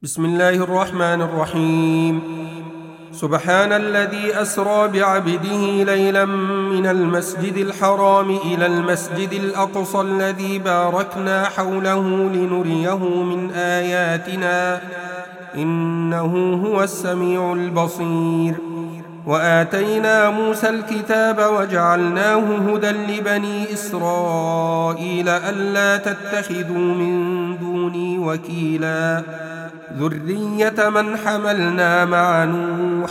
بسم الله الرحمن الرحيم. سبحان الذي أسرى بعبده ليلا من المسجد الحرام إلى المسجد الأقصى الذي باركنا حوله لنريه من آياتنا إنه هو السميع البصير. وآتينا موسى الكتاب وجعلناه هدى لبني إسرائيل ألا تتخذوا من دوني وكيلا ذرية من حملنا مع نوح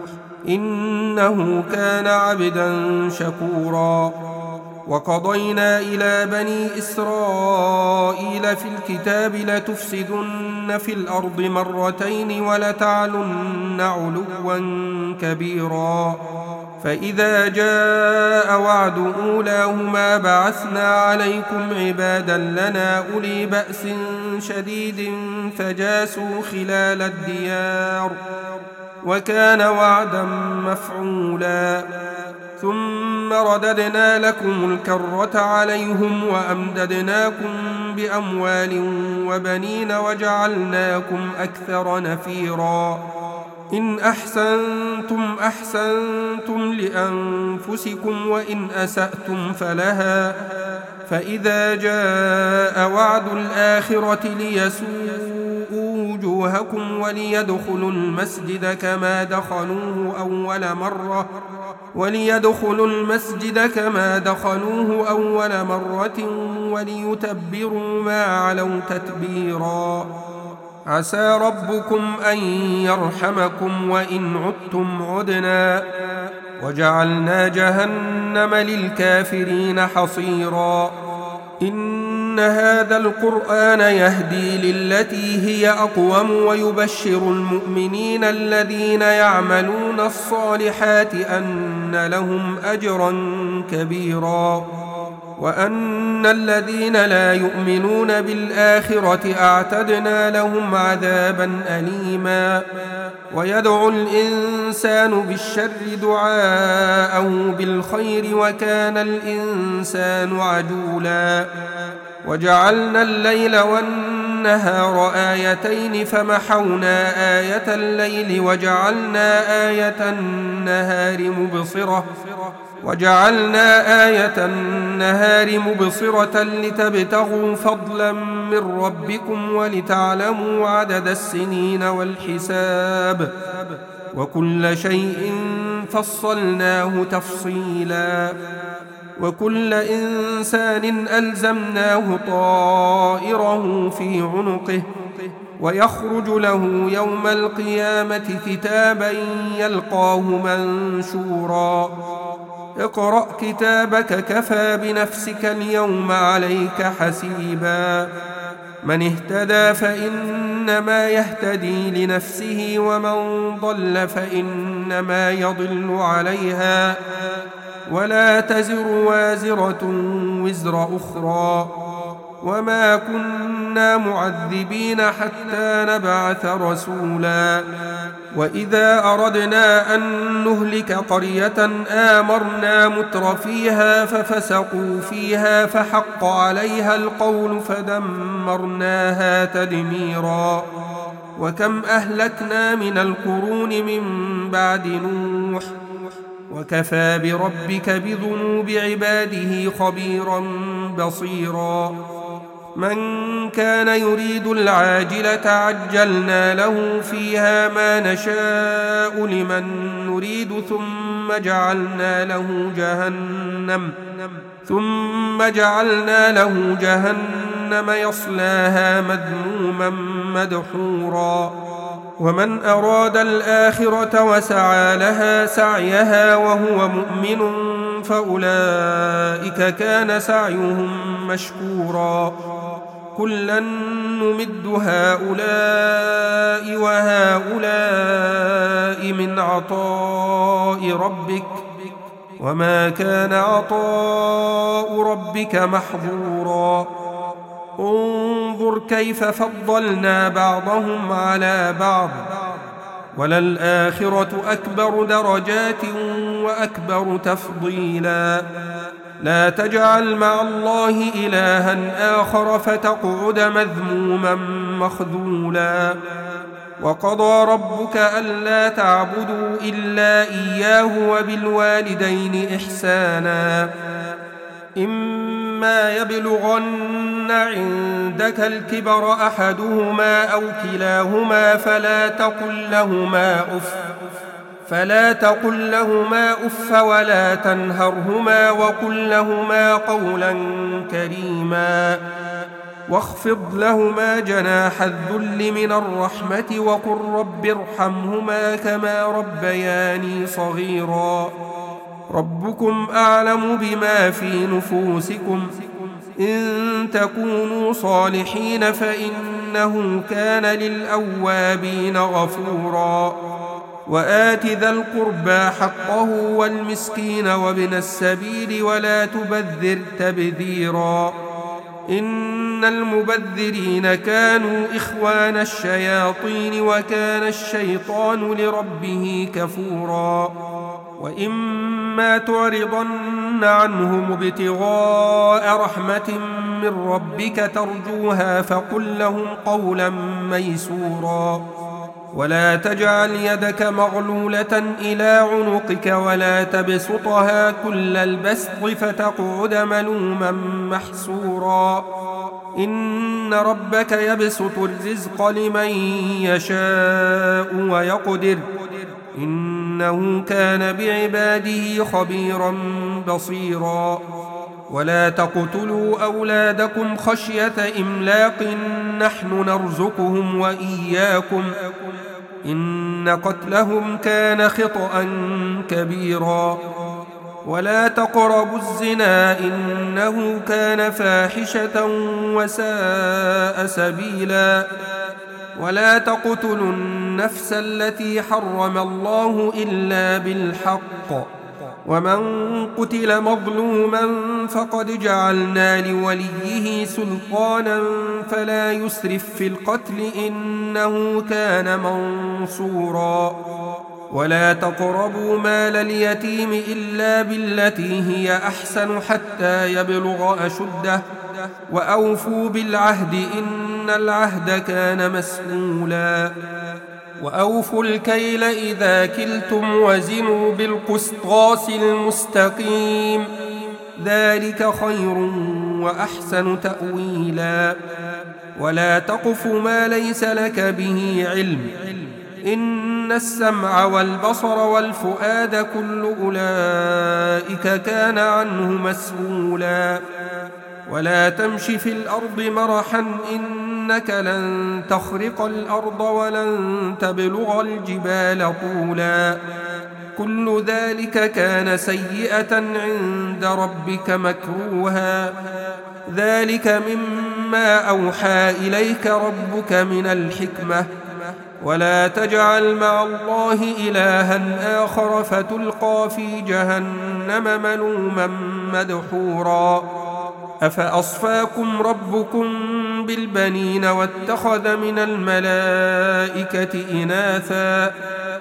إنه كان عبدا شكورا. وقضينا إلى بني إسرائيل في الكتاب لتفسدن في الأرض مرتين ولتعلن علوا كبيرا. فإذا جاء وعد أولاهما بعثنا عليكم عبادا لنا أولي بأس شديد فجاسوا خلال الديار وكان وعدا مفعولا. ثم رددنا لكم الكرة عليهم وأمددناكم بأموال وبنين وجعلناكم أكثر نفيرا. إن أحسنتم أحسنتم لأنفسكم وإن أسأتم فلها. فإذا جاء وعد الآخرة ليسوءوا وجوهكم وليدخلوا المسجد كما دخلوه أول مرة وليتبروا ما علوا تتبيرا. عسى ربكم أن يرحمكم وإن عدتم عدنا وجعلنا جهنم للكافرين حصيرا. إن هذا القرآن يهدي للتي هي أقوم ويبشر المؤمنين الذين يعملون الصالحات أن لهم أجرا كبيرا وأن الذين لا يؤمنون بالآخرة أعتدنا لهم عذابا أليما. ويدعو الإنسان بالشر دعاءه بالخير وكان الإنسان عجولا. وجعلنا الليل والنهار آيتين فمحونا آية الليل وجعلنا آية النهار مبصرة لتبتغوا فضلا من ربكم ولتعلموا عدد السنين والحساب وكل شيء فصلناه تفصيلا. وكل إنسان ألزمناه طائره في عنقه ويخرج له يوم القيامة كتابا يلقاه منشورا. اقرأ كتابك كفى بنفسك اليوم عليك حسيبا. من اهتدى فإنما يهتدي لنفسه ومن ضل فإنما يضل عليها ولا تزر وازرة وزر أخرى وما كنا معذبين حتى نبعث رسولا. وإذا أردنا أن نهلك قرية آمرنا مترفيها ففسقوا فيها فحق عليها القول فدمرناها تدميرا. وكم أهلكنا من القرون من بعد نوح وكفى بربك بذنوب عباده خبيرا بصيرا. من كان يريد العاجلة عجلنا له فيها ما نشاء لمن نريد ثم جعلنا له جهنم يصلاها مذموما مدحورا. ومن أراد الآخرة وسعى لها سعيها وهو مؤمن فأولئك كان سعيهم مشكورا. كلا نمد هؤلاء وهؤلاء من عطاء ربك وما كان عطاء ربك محظورا. انظر كيف فضلنا بعضهم على بعض وللآخرة أكبر درجات وأكبر تفضيلا. لا تجعل مع الله إلها آخر فتقعد مذموما مخذولا وقضى ربك ألا تعبدوا إلا إياه وبالوالدين إحسانا إما يبلغن عندك الكبر أحدهما أو كلاهما فلا تقل لهما أف ولا تنهرهما وقل لهما قولا كريما واخفض لهما جناح الذل من الرحمة وقل رب ارحمهما كما ربياني صغيرا ربكم أعلم بما في نفوسكم إن تكونوا صالحين فإنه كان للأوابين غفورا وآت ذا القربى حقه والمسكين وابن السبيل ولا تبذر تبذيرا إن المبذرين كانوا إخوان الشياطين وكان الشيطان لربه كفورا وإما تعرضن عنهم ابتغاء رحمة من ربك ترجوها فقل لهم قولا ميسورا ولا تجعل يدك مغلولة إلى عنقك ولا تبسطها كل البسط فتقعد ملوما محسورا إن ربك يبسط الرزق لمن يشاء ويقدر إنه كان بعباده خبيرا بصيرا ولا تقتلوا أولادكم خشية إملاق نحن نرزقهم وإياكم إن قتلهم كان خطأ كبيرا ولا تقربوا الزنا إنه كان فاحشة وساء سبيلا ولا تقتلوا النفس التي حرم الله إلا بالحق ومن قتل مظلوما فقد جعلنا لوليه سلطانا فلا يسرف في القتل إنه كان منصورا ولا تقربوا مال اليتيم إلا بالتي هي أحسن حتى يبلغ أشده وأوفوا بالعهد إن العهد كان مسؤولا وأوفوا الكيل إذا كلتم وزنوا بالقسطاس المستقيم ذلك خير وأحسن تأويلا ولا تقف ما ليس لك به علم إن السمع والبصر والفؤاد كل أولئك كان عنه مسؤولا ولا تمش في الأرض مرحا إنك لن تخرق الأرض ولن تبلغ الجبال طولا كل ذلك كان سيئة عند ربك مكروها ذلك مما أوحى إليك ربك من الحكمة ولا تجعل مع الله إلها آخر فتلقى في جهنم ملوما مدحورا أفأصفاكم ربكم بالبنين واتخذ من الملائكة إناثا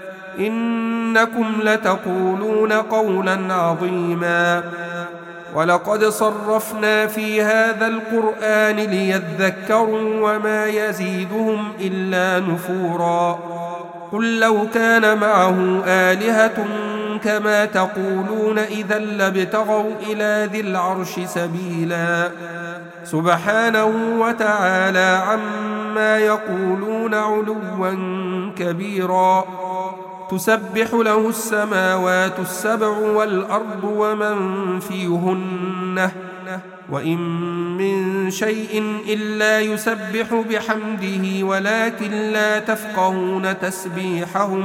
إنكم لتقولون قولا عظيما ولقد صرفنا في هذا القرآن ليذكروا وما يزيدهم إلا نفورا قل لو كان معه آلهة كما تقولون إذا لابتغوا إلى ذي العرش سبيلا سبحانه وتعالى عما يقولون علوا كبيرا تسبح له السماوات السبع والأرض ومن فيهن وإن من شيء إلا يسبح بحمده ولكن لا تفقهون تسبيحهم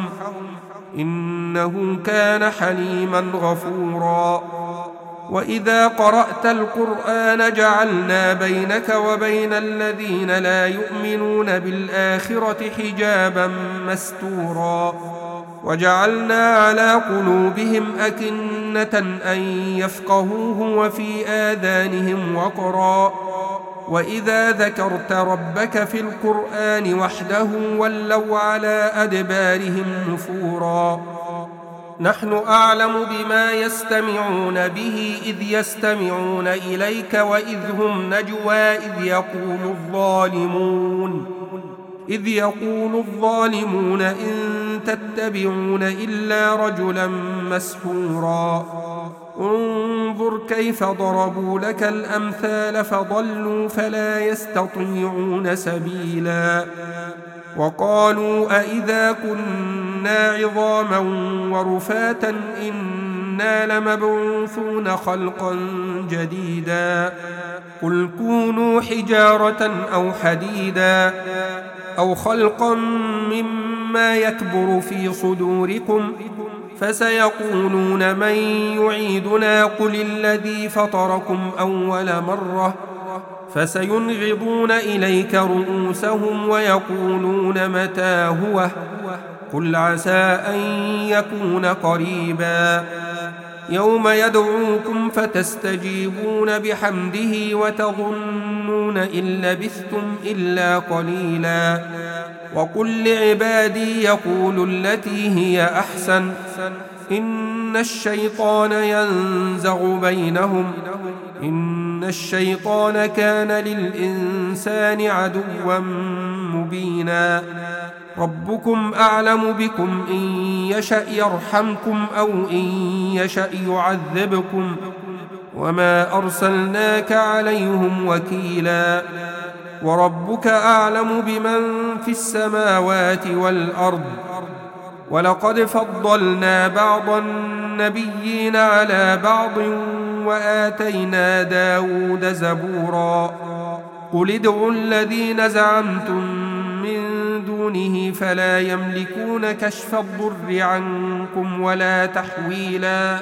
إنه كان حليما غفورا وإذا قرأت القرآن جعلنا بينك وبين الذين لا يؤمنون بالآخرة حجابا مستورا وجعلنا على قلوبهم أكنة أن يفقهوه وفي آذانهم وقرا وإذا ذكرت ربك في القرآن وحده ولوا على أدبارهم نفورا نحن أعلم بما يستمعون به إذ يستمعون إليك وإذ هم نجوى إذ يقول الظالمون إذ يقول الظالمون إن تتبعون إلا رجلا مسحورا انظر كيف ضربوا لك الأمثال فضلوا فلا يستطيعون سبيلا وقالوا أئذا كنا عظاما ورفاتا إنا لمبعوثون خلقا جديدا قل كونوا حجارة أو حديدا أو خلقا مما يكبر في صدوركم فسيقولون من يعيدنا قل الذي فطركم أول مرة فسينغضون إليك رؤوسهم ويقولون متى هو قل عسى أن يكون قريبا يوم يدعوكم فتستجيبون بحمده وتظنون إن لبثتم إلا قليلا وقل لعبادي يقولوا التي هي أحسن إن الشيطان ينزغ بينهم إن الشيطان كان للإنسان عدوا مبينا ربكم أعلم بكم إن يشأ يرحمكم أو إن يشأ يعذبكم وما أرسلناك عليهم وكيلا وربك أعلم بمن في السماوات والأرض ولقد فضلنا بعض النبيين على بعض وآتينا داود زبورا قل ادعوا الذين زعمتم من دونه فلا يملكون كشف الضر عنكم ولا تحويلا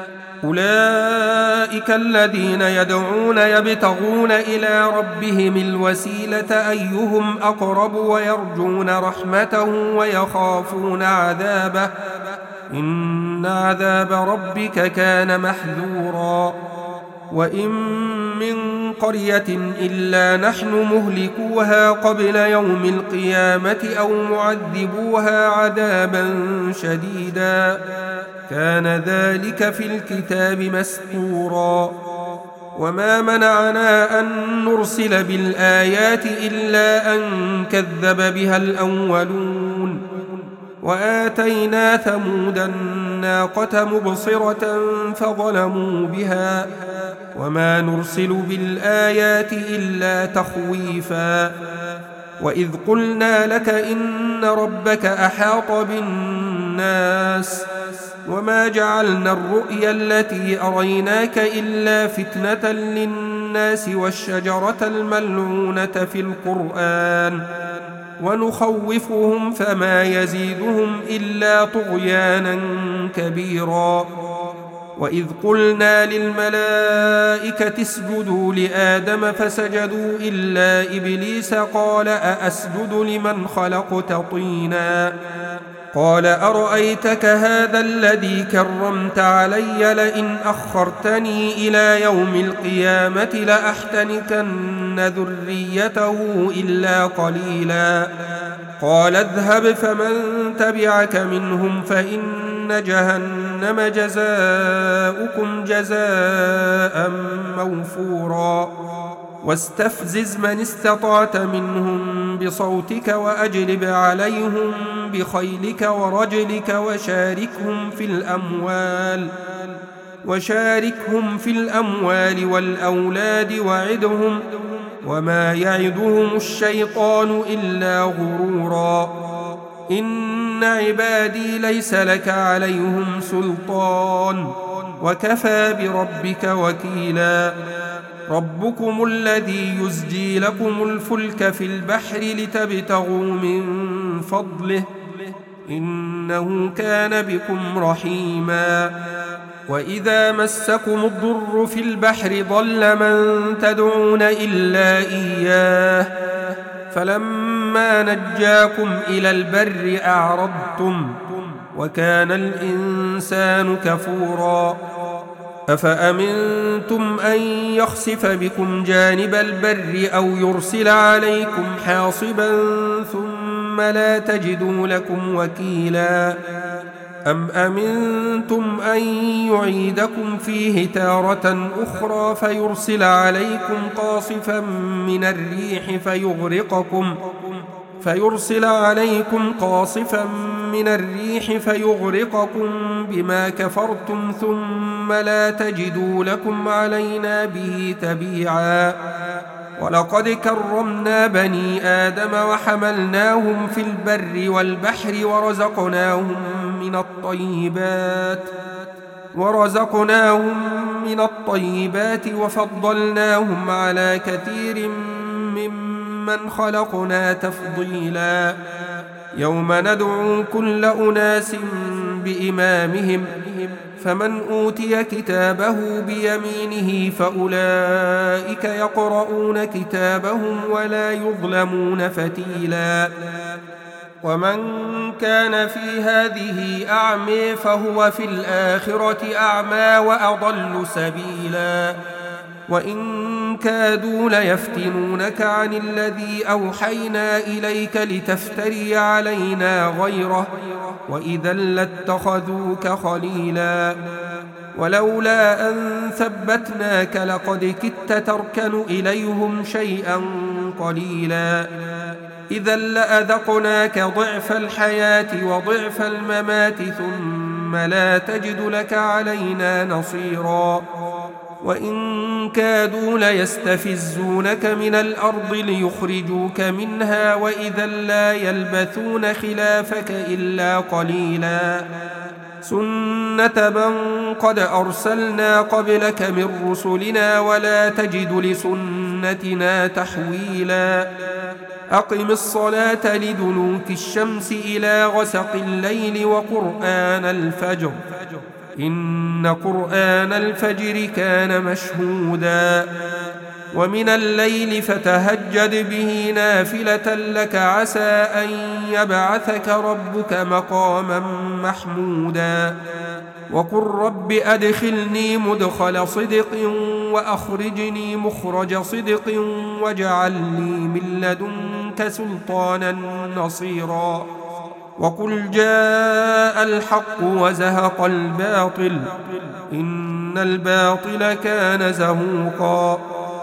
أولئك الذين يدعون يبتغون إلى ربهم الوسيلة أيهم أقرب ويرجون رحمته ويخافون عذابه إن عذاب ربك كان محذورا وإن من قرية إلا نحن مهلكوها قبل يوم القيامة أو معذبوها عذابا شديدا كان ذلك في الكتاب مسطورا وما منعنا أن نرسل بالآيات إلا أن كذب بها الأولون وآتينا ثمود الناقة مبصرة فظلموا بها وما نرسل بالآيات إلا تخويفا وإذ قلنا لك إن ربك أحاط بالناس وما جعلنا الرؤيا التي أريناك إلا فتنة للناس والشجرة الملعونة في القرآن ونخوفهم فما يزيدهم إلا طغيانا كبيرا وإذ قلنا للملائكة اسجدوا لآدم فسجدوا إلا إبليس قال أأسجد لمن خلقت طينا قال أرأيتك هذا الذي كرمت علي لئن أخرتني إلى يوم القيامة لأحتنكن ذريته إلا قليلا قال اذهب فمن تبعك منهم فإن جهنم جزاؤكم جزاء موفورا واستفزز من استطعت منهم بصوتك وأجلب عليهم بخيلك ورجلك وشاركهم في الأموال والأولاد وعدهم وما يعدهم الشيطان إلا غرورا إن عبادي ليس لك عليهم سلطان وكفى بربك وكيلا ربكم الذي يزجي لكم الفلك في البحر لتبتغوا من فضله إنه كان بكم رحيما وإذا مسكم الضر في البحر ضل من تدعون إلا إياه فلما نجاكم إلى البر أعرضتم وكان الإنسان كفورا أفأمنتم أن يخسف بكم جانب البر أو يرسل عليكم حاصبا ثم لا تجدوا لكم وكيلا أم أمنتم أن يعيدكم فيه تارة أخرى فيرسل عليكم قاصفا من الريح فيرسل عليكم قاصفا من الريح فيغرقكم بما كفرتم ثم لا تجدوا لكم علينا به تبيعا. ولقد كرمنا بني آدم وحملناهم في البر والبحر ورزقناهم من الطيبات وفضلناهم على كثير ممن خلقنا تفضيلا. يوم ندعو كل أناس بإمامهم فمن أوتي كتابه بيمينه فأولئك يقرؤون كتابهم ولا يظلمون فتيلا. ومن كان في هذه أعمى فهو في الآخرة أعمى وأضل سبيلا. وإن كادوا ليفتنونك عن الذي أوحينا إليك لتفتري علينا غيره وإذا لاتخذوك خليلا. ولولا أن ثبتناك لقد كدت تركن إليهم شيئا قليلا. إذا لأذقناك ضعف الحياة وضعف الممات ثم لا تجد لك علينا نصيرا. وإن كادوا ليستفزونك من الأرض ليخرجوك منها وإذا لا يلبثون خلافك إلا قليلا. سنة من قد أرسلنا قبلك من رسلنا ولا تجد لسنتنا تحويلا. أقم الصلاة لدلوك الشمس إلى غسق الليل وقرآن الفجر إن قرآن الفجر كان مشهودا. ومن الليل فتهجد به نافلة لك عسى أن يبعثك ربك مقاما محمودا. وقل رب أدخلني مدخل صدق وأخرجني مخرج صدق واجعل لي من لدنك سلطانا نصيرا. وقل جاء الحق وزهق الباطل إن الباطل كان زهوقا.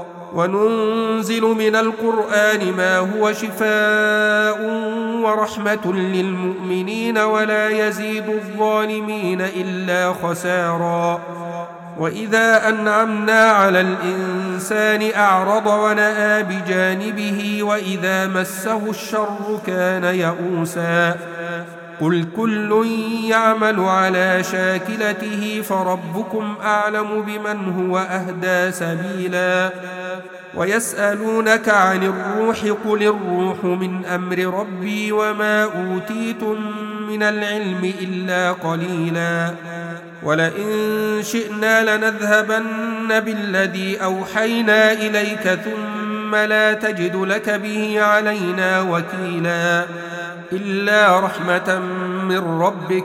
وننزل من القرآن ما هو شفاء ورحمة للمؤمنين ولا يزيد الظالمين إلا خسارا. وإذا أنعمنا على الإنسان أعرض ونأى بجانبه وإذا مسه الشر كان يئوسا. قل كل يعمل على شاكلته فربكم أعلم بمن هو أهدى سبيلا. ويسألونك عن الروح قل الروح من أمر ربي وما أوتيتم من العلم إلا قليلا. ولئن شئنا لنذهبن بالذي أوحينا إليك ثم لا تجد لك به علينا وكيلا. إلا رحمة من ربك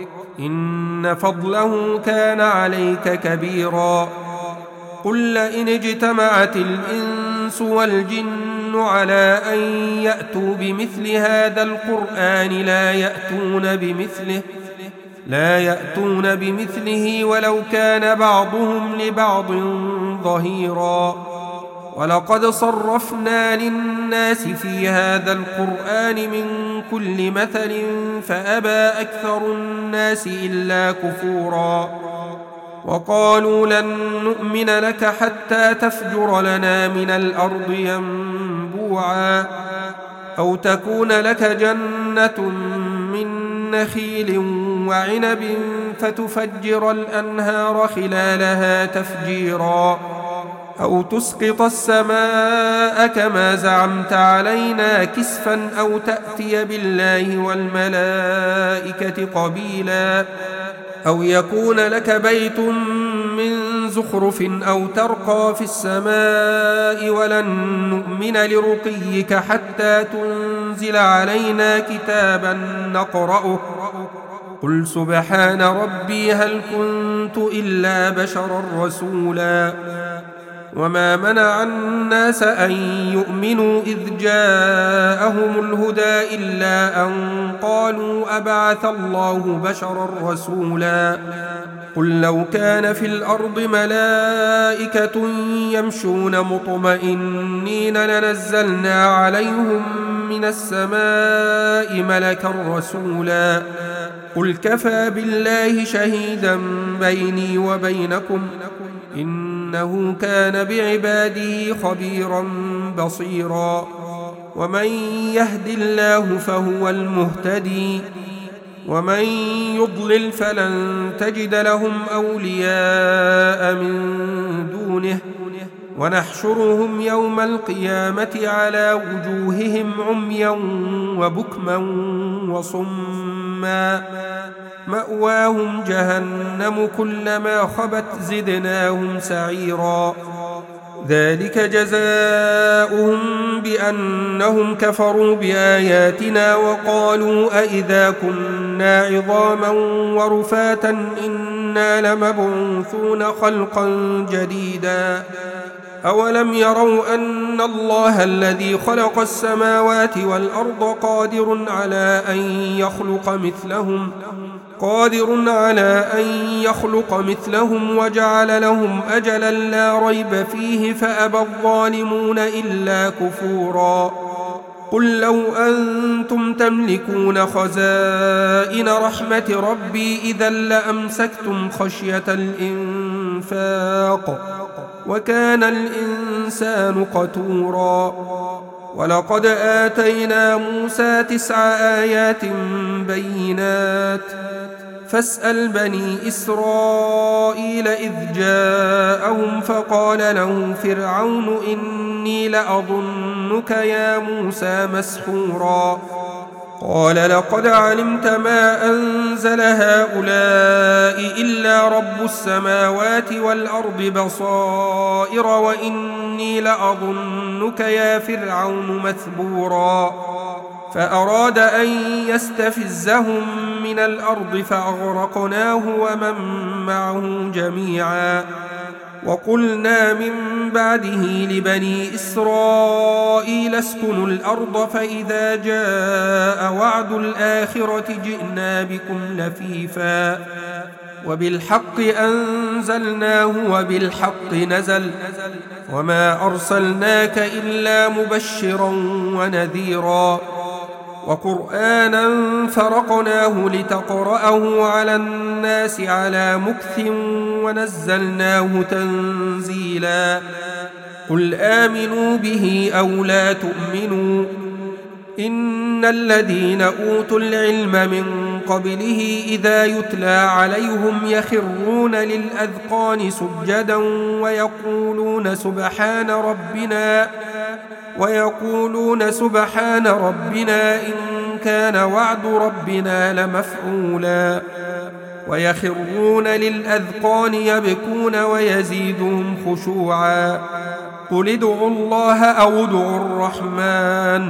إن فضله كان عليك كبيرا. قل لئن اجتمعت الإنس والجن على أن يأتوا بمثل هذا القرآن لا يأتون بمثله ولو كان بعضهم لبعض ظهيرا. ولقد صرفنا للناس في هذا القرآن من كل مثل فأبى أكثر الناس إلا كفورا. وقالوا لن نؤمن لك حتى تفجر لنا من الأرض ينبوعا أو تكون لك جنة من نخيل وعنب فتفجر الأنهار خلالها تفجيرا أو تسقط السماء كما زعمت علينا كسفا أو تأتي بالله والملائكة قبيلا أو يكون لك بيت من زخرف أو ترقى في السماء ولن نؤمن لرقيك حتى تنزل علينا كتابا نقرأه قل سبحان ربي هل كنت إلا بشرا رسولا. وما منع الناس أن يؤمنوا إذ جاءهم الهدى إلا أن قالوا أبعث الله بشرا رسولا قل لو كان في الأرض ملائكة يمشون مطمئنين لنزلنا عليهم من السماء ملكا رسولا قل كفى بالله شهيدا بيني وبينكم إنه كان بعباده خبيرا بصيرا ومن يهد الله فهو المهتدي ومن يضلل فلن تجد لهم أولياء من دونه ونحشرهم يوم القيامة على وجوههم عميا وبكما وصما مأواهم جهنم كلما خبت زدناهم سعيرا ذلك جزاؤهم بأنهم كفروا بآياتنا وقالوا أئذا كنا عظاما ورفاتا إنا لمبعوثون خلقا جديدا أولم يروا أن الله الذي خلق السماوات والأرض قادر على أن يخلق مثلهم وجعل لهم أجلا لا ريب فيه فأبى الظالمون إلا كفورا قل لو أنتم تملكون خزائن رحمة ربي إذا لأمسكتم خشية الإنفاق وكان الإنسان قتورا ولقد آتينا موسى 9 آيات بينات فاسأل بني إسرائيل إذ جاءهم فقال له فرعون إني لأظنك يا موسى مسحورا قال لقد علمت ما أنزل هؤلاء إلا رب السماوات والأرض بصائر وإني لأظنك يا فرعون مثبورا فأراد أن يستفزهم من الأرض فأغرقناه ومن معه جميعا وقلنا من بعده لبني إسرائيل اسكنوا الأرض فإذا جاء وعد الآخرة جئنا بكم لفيفا وبالحق أنزلناه وبالحق نزل وما أرسلناك إلا مبشرا ونذيرا وقرآنا فرقناه لتقرأه على الناس على مكث ونزلناه تنزيلا قل آمنوا به أو لا تؤمنوا إن الذين أوتوا العلم من قبله إذا يتلى عليهم يخرون للأذقان سجدا ويقولون سبحان ربنا إن كان وعد ربنا لمفعولا ويخرون للأذقان يبكون ويزيدهم خشوعا قل ادعوا الله أو ادعوا الرحمن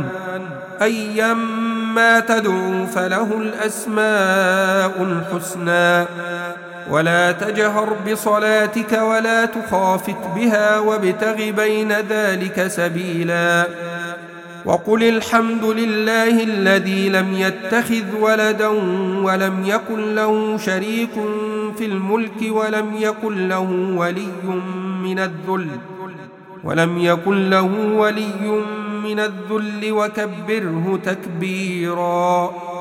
أيما تدعوا فله الأسماء الحسنى ولا تجهر بصلاتك ولا تخافت بها وابتغ بين ذلك سبيلا وقل الحمد لله الذي لم يتخذ ولدا ولم يكن له شريك في الملك ولم يكن له ولي من الذل وكبره تكبيرا.